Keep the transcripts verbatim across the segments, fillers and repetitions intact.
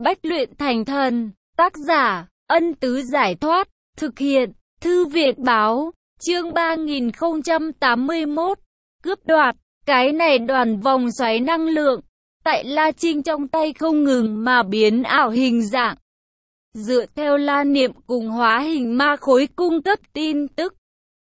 Bách luyện thành thần. Tác giả, Ân Tứ Giải Thoát. Thực hiện, Thư Viện Báo. Chương ba nghìn không trăm tám mươi mốt. Cướp đoạt. Cái này đoàn vòng xoáy năng lượng tại La Trinh trong tay không ngừng mà biến ảo hình dạng. Dựa theo La Niệm cùng hóa hình ma khối cung cấp tin tức,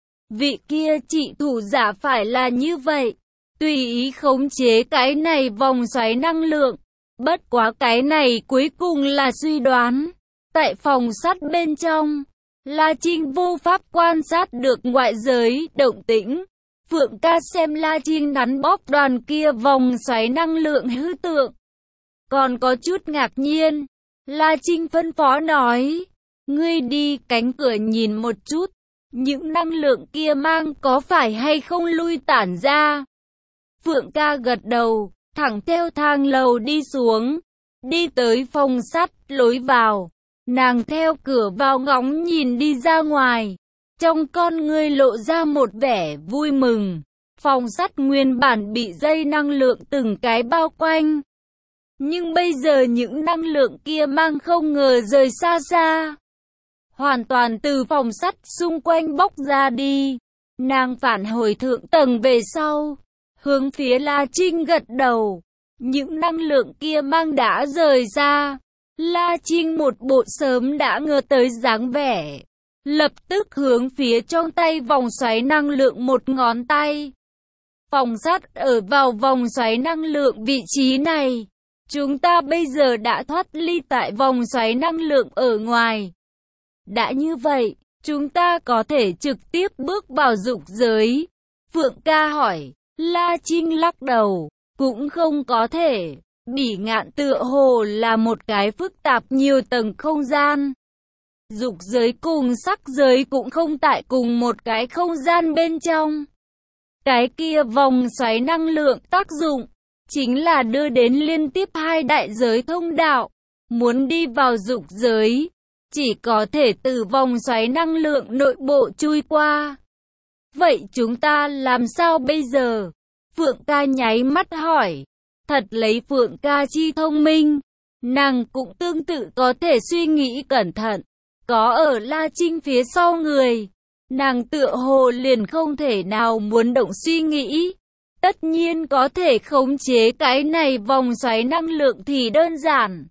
vị kia trị thủ giả phải là như vậy, tùy ý khống chế cái này vòng xoáy năng lượng. Bất quá cái này cuối cùng là suy đoán. Tại phòng sắt bên trong, La Trinh vô pháp quan sát được ngoại giới động tĩnh. Phượng ca xem La Trinh nắn bóp đoàn kia vòng xoáy năng lượng hư tượng, còn có chút ngạc nhiên. La Trinh phân phó nói, ngươi đi cánh cửa nhìn một chút, những năng lượng kia mang có phải hay không lui tản ra. Phượng ca gật đầu, thẳng theo thang lầu đi xuống, đi tới phòng sắt lối vào. Nàng theo cửa vào ngóng nhìn đi ra ngoài, trong con ngươi lộ ra một vẻ vui mừng. Phòng sắt nguyên bản bị dây năng lượng từng cái bao quanh, nhưng bây giờ những năng lượng kia mang không ngờ rời xa xa, hoàn toàn từ phòng sắt xung quanh bốc ra đi. Nàng phản hồi thượng tầng về sau, hướng phía La Trinh gật đầu. Những năng lượng kia mang đã rời ra. La Trinh một bộ sớm đã ngờ tới dáng vẻ, lập tức hướng phía trong tay vòng xoáy năng lượng một ngón tay. Phòng sắt ở vào vòng xoáy năng lượng vị trí này. Chúng ta bây giờ đã thoát ly tại vòng xoáy năng lượng ở ngoài. Đã như vậy, chúng ta có thể trực tiếp bước vào dục giới. Phượng ca hỏi. La Trinh lắc đầu, cũng không có thể. Bỉ Ngạn tựa hồ là một cái phức tạp nhiều tầng không gian. Dục giới cùng sắc giới cũng không tại cùng một cái không gian bên trong. Cái kia vòng xoáy năng lượng tác dụng chính là đưa đến liên tiếp hai đại giới thông đạo. Muốn đi vào dục giới, chỉ có thể từ vòng xoáy năng lượng nội bộ chui qua. Vậy chúng ta làm sao bây giờ? Phượng ca nháy mắt hỏi. Thật lấy Phượng ca chi thông minh, nàng cũng tương tự có thể suy nghĩ cẩn thận. Có ở La Trinh phía sau người, nàng tựa hồ liền không thể nào muốn động suy nghĩ. Tất nhiên có thể khống chế cái này vòng xoáy năng lượng thì đơn giản.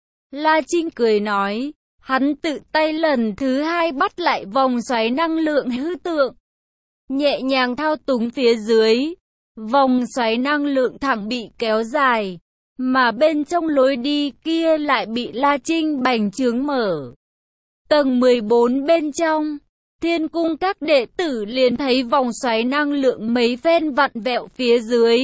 La Trinh cười nói, hắn tự tay lần thứ hai bắt lại vòng xoáy năng lượng hư tượng, nhẹ nhàng thao túng phía dưới. Vòng xoáy năng lượng thẳng bị kéo dài, mà bên trong lối đi kia lại bị La Trinh bành trướng mở. Tầng mười bốn bên trong, Thiên cung các đệ tử liền thấy vòng xoáy năng lượng mấy phen vặn vẹo phía dưới,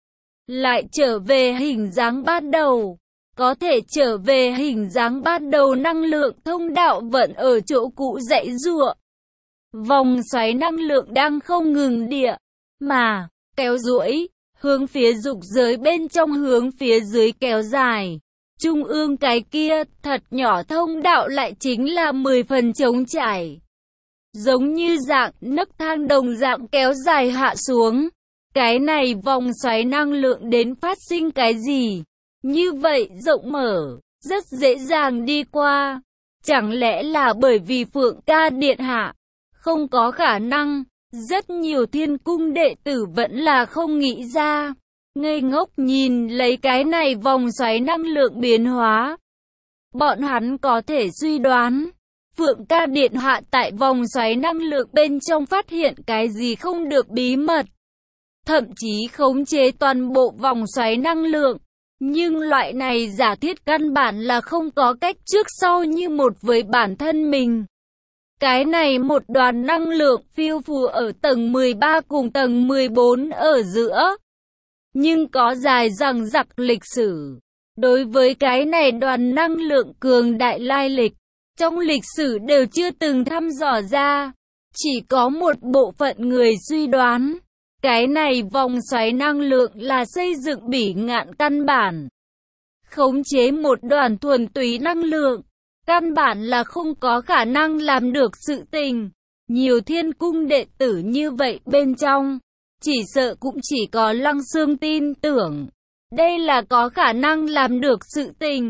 lại trở về hình dáng ban đầu. Có thể trở về hình dáng ban đầu, năng lượng thông đạo vẫn ở chỗ cũ dãy giụa. Vòng xoáy năng lượng đang không ngừng địa mà kéo duỗi, hướng phía dục giới bên trong hướng phía dưới kéo dài. Trung ương cái kia thật nhỏ thông đạo lại chính là mười phần trống trải, giống như dạng nấc thang đồng dạng kéo dài hạ xuống. Cái này vòng xoáy năng lượng đến phát sinh cái gì? Như vậy rộng mở, rất dễ dàng đi qua. Chẳng lẽ là bởi vì Phượng ca điện hạ không có khả năng? Rất nhiều thiên cung đệ tử vẫn là không nghĩ ra, ngây ngốc nhìn lấy cái này vòng xoáy năng lượng biến hóa. Bọn hắn có thể suy đoán, Phượng ca điện hạ tại vòng xoáy năng lượng bên trong phát hiện cái gì không được bí mật, thậm chí khống chế toàn bộ vòng xoáy năng lượng. Nhưng loại này giả thiết căn bản là không có cách trước sau như một với bản thân mình. Cái này một đoàn năng lượng phiêu phù ở tầng mười ba cùng tầng mười bốn ở giữa, nhưng có dài dằng dặc lịch sử. Đối với cái này đoàn năng lượng cường đại lai lịch, trong lịch sử đều chưa từng thăm dò ra. Chỉ có một bộ phận người suy đoán, cái này vòng xoáy năng lượng là xây dựng Bỉ Ngạn căn bản. Khống chế một đoàn thuần túy năng lượng, căn bản là không có khả năng làm được sự tình. Nhiều thiên cung đệ tử như vậy bên trong, chỉ sợ cũng chỉ có Lăng Xương tin tưởng đây là có khả năng làm được sự tình.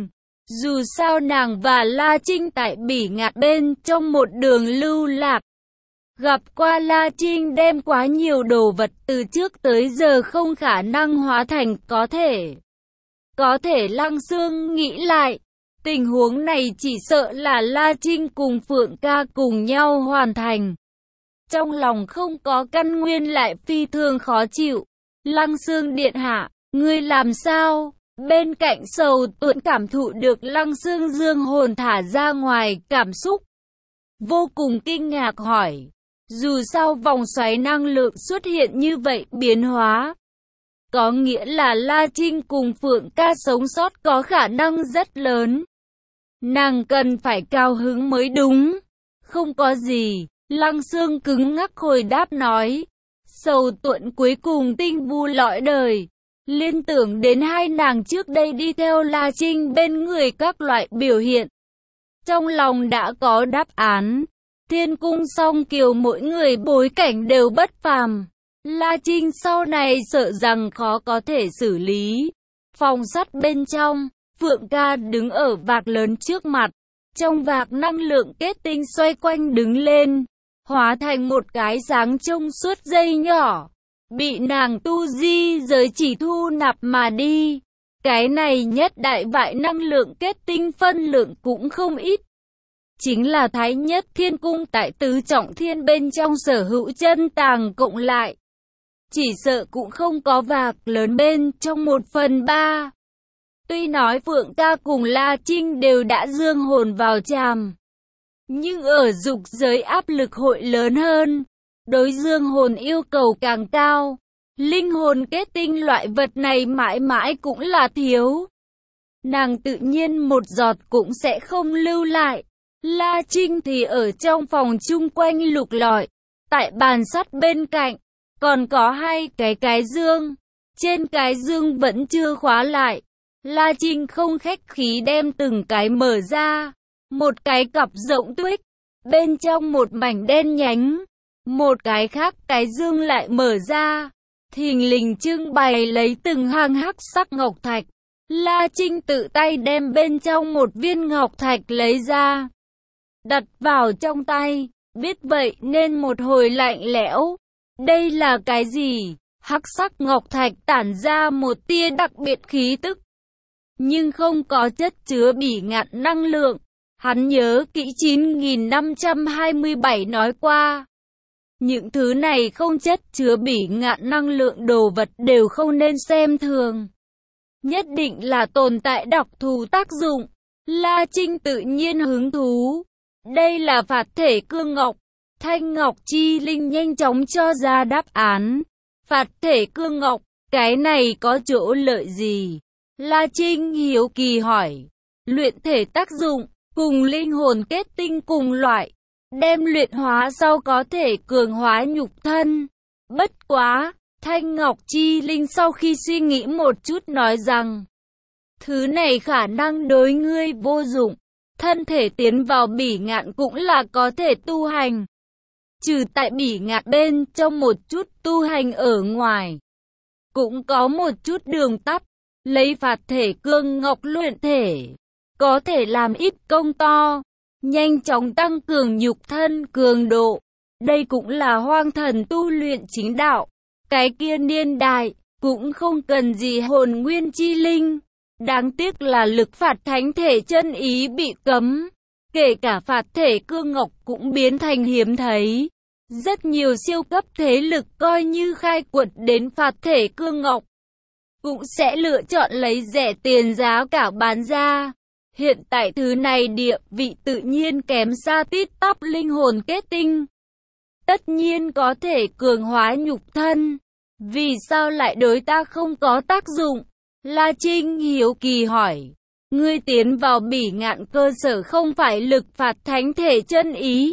Dù sao nàng và La Trinh tại Bỉ Ngạn bên trong một đường lưu lạc. Gặp qua La Trinh đem quá nhiều đồ vật từ trước tới giờ không khả năng hóa thành có thể. Có thể Lăng Xương nghĩ lại, tình huống này chỉ sợ là La Trinh cùng Phượng Ca cùng nhau hoàn thành. Trong lòng không có căn nguyên lại phi thường khó chịu. Lăng Xương điện hạ, ngươi làm sao? Bên cạnh Sầu Tuẫn cảm thụ được Lăng Xương dương hồn thả ra ngoài cảm xúc. Vô cùng kinh ngạc hỏi. Dù sao vòng xoáy năng lượng xuất hiện như vậy biến hóa. Có nghĩa là La Trinh cùng Phượng Ca sống sót có khả năng rất lớn. Nàng cần phải cao hứng mới đúng. Không có gì, Lăng Xương cứng ngắc hồi đáp nói. Sầu Tuẫn cuối cùng tinh vu lõi đời. Liên tưởng đến hai nàng trước đây đi theo La Trinh bên người các loại biểu hiện. Trong lòng đã có đáp án. Thiên cung song kiều mỗi người bối cảnh đều bất phàm. La Trinh sau này sợ rằng khó có thể xử lý. Phòng sắt bên trong, Phượng Ca đứng ở vạc lớn trước mặt. Trong vạc năng lượng kết tinh xoay quanh đứng lên, hóa thành một cái dáng trông suốt dây nhỏ. Bị nàng tu di giới chỉ thu nạp mà đi. Cái này nhất đại vại năng lượng kết tinh phân lượng cũng không ít. Chính là Thái Nhất Thiên Cung tại tứ trọng thiên bên trong sở hữu chân tàng cộng lại. Chỉ sợ cũng không có vạc lớn bên trong một phần ba. Tuy nói Phượng Ca cùng La Trinh đều đã dương hồn vào tràm. Nhưng ở dục giới áp lực hội lớn hơn. Đối dương hồn yêu cầu càng cao. Linh hồn kết tinh loại vật này mãi mãi cũng là thiếu. Nàng tự nhiên một giọt cũng sẽ không lưu lại. La Trinh thì ở trong phòng chung quanh lục lọi. Tại bàn sắt bên cạnh, còn có hai cái cái dương. Trên cái dương vẫn chưa khóa lại. La Trinh không khách khí đem từng cái mở ra. Một cái cặp rộng tuếch, bên trong một mảnh đen nhánh. Một cái khác cái dương lại mở ra. Thình lình trưng bày lấy từng hàng hắc sắc ngọc thạch. La Trinh tự tay đem bên trong một viên ngọc thạch lấy ra. Đặt vào trong tay, biết vậy nên một hồi lạnh lẽo. Đây là cái gì? Hắc sắc ngọc thạch tản ra một tia đặc biệt khí tức. Nhưng không có chất chứa bỉ ngạn năng lượng. Hắn nhớ kỹ chín nghìn năm trăm hai mươi bảy nói qua. Những thứ này không chất chứa bỉ ngạn năng lượng đồ vật đều không nên xem thường. Nhất định là tồn tại đặc thù tác dụng. La Trinh tự nhiên hứng thú. Đây là phạt thể cương ngọc. Thanh Ngọc Chi Linh nhanh chóng cho ra đáp án. Phạt thể cương ngọc, cái này có chỗ lợi gì? La Trinh hiếu kỳ hỏi. Luyện thể tác dụng, cùng linh hồn kết tinh cùng loại. Đem luyện hóa sau có thể cường hóa nhục thân. Bất quá, Thanh Ngọc Chi Linh sau khi suy nghĩ một chút nói rằng. Thứ này khả năng đối ngươi vô dụng. Thân thể tiến vào bỉ ngạn cũng là có thể tu hành. Trừ tại bỉ ngạn bên trong một chút tu hành ở ngoài. Cũng có một chút đường tắt. Lấy phạt thể cương ngọc luyện thể. Có thể làm ít công to. Nhanh chóng tăng cường nhục thân cường độ. Đây cũng là hoang thần tu luyện chính đạo. Cái kia niên đại, cũng không cần gì hồn nguyên chi linh. Đáng tiếc là lực phạt thánh thể chân ý bị cấm. Kể cả phạt thể cương ngọc cũng biến thành hiếm thấy. Rất nhiều siêu cấp thế lực coi như khai quật đến phạt thể cương ngọc. Cũng sẽ lựa chọn lấy rẻ tiền giá cả bán ra. Hiện tại thứ này địa vị tự nhiên kém xa tít tắp linh hồn kết tinh. Tất nhiên có thể cường hóa nhục thân. Vì sao lại đối ta không có tác dụng? La Trinh hiếu kỳ hỏi. Ngươi tiến vào bỉ ngạn cơ sở không phải lực phạt thánh thể chân ý.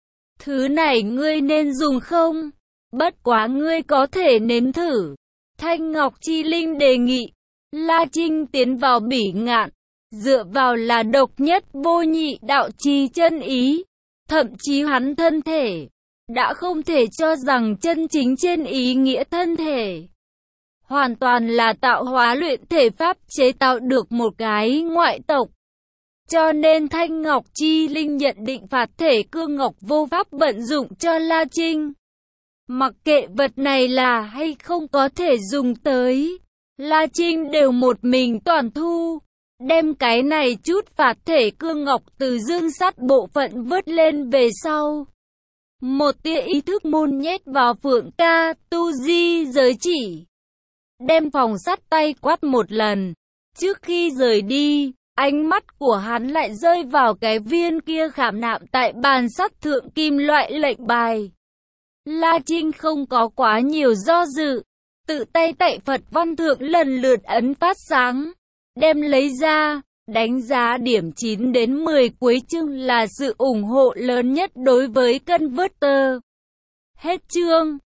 Thứ này ngươi nên dùng không? Bất quá ngươi có thể nếm thử. Thanh Ngọc Chi Linh đề nghị. La Trinh tiến vào bỉ ngạn. Dựa vào là độc nhất vô nhị đạo trì chân ý. Thậm chí hắn thân thể. Đã không thể cho rằng chân chính trên ý nghĩa thân thể. Hoàn toàn là tạo hóa luyện thể pháp chế tạo được một cái ngoại tộc. Cho nên Thanh Ngọc Chi Linh nhận định phạt thể cương ngọc vô pháp vận dụng cho La Trinh. Mặc kệ vật này là hay không có thể dùng tới, La Trinh đều một mình toàn thu. Đem cái này chút phạt thể cương ngọc từ dương sắt bộ phận vớt lên về sau. Một tia ý thức môn nhét vào Phượng ca, tu di giới chỉ. Đem phòng sắt tay quát một lần. Trước khi rời đi, ánh mắt của hắn lại rơi vào cái viên kia khảm nạm tại bàn sắt thượng kim loại lệnh bài. La Trinh không có quá nhiều do dự, tự tay tại Phật văn thượng lần lượt ấn phát sáng, đem lấy ra, đánh giá điểm chín đến mười cuối chương là sự ủng hộ lớn nhất đối với Converter. Hết chương.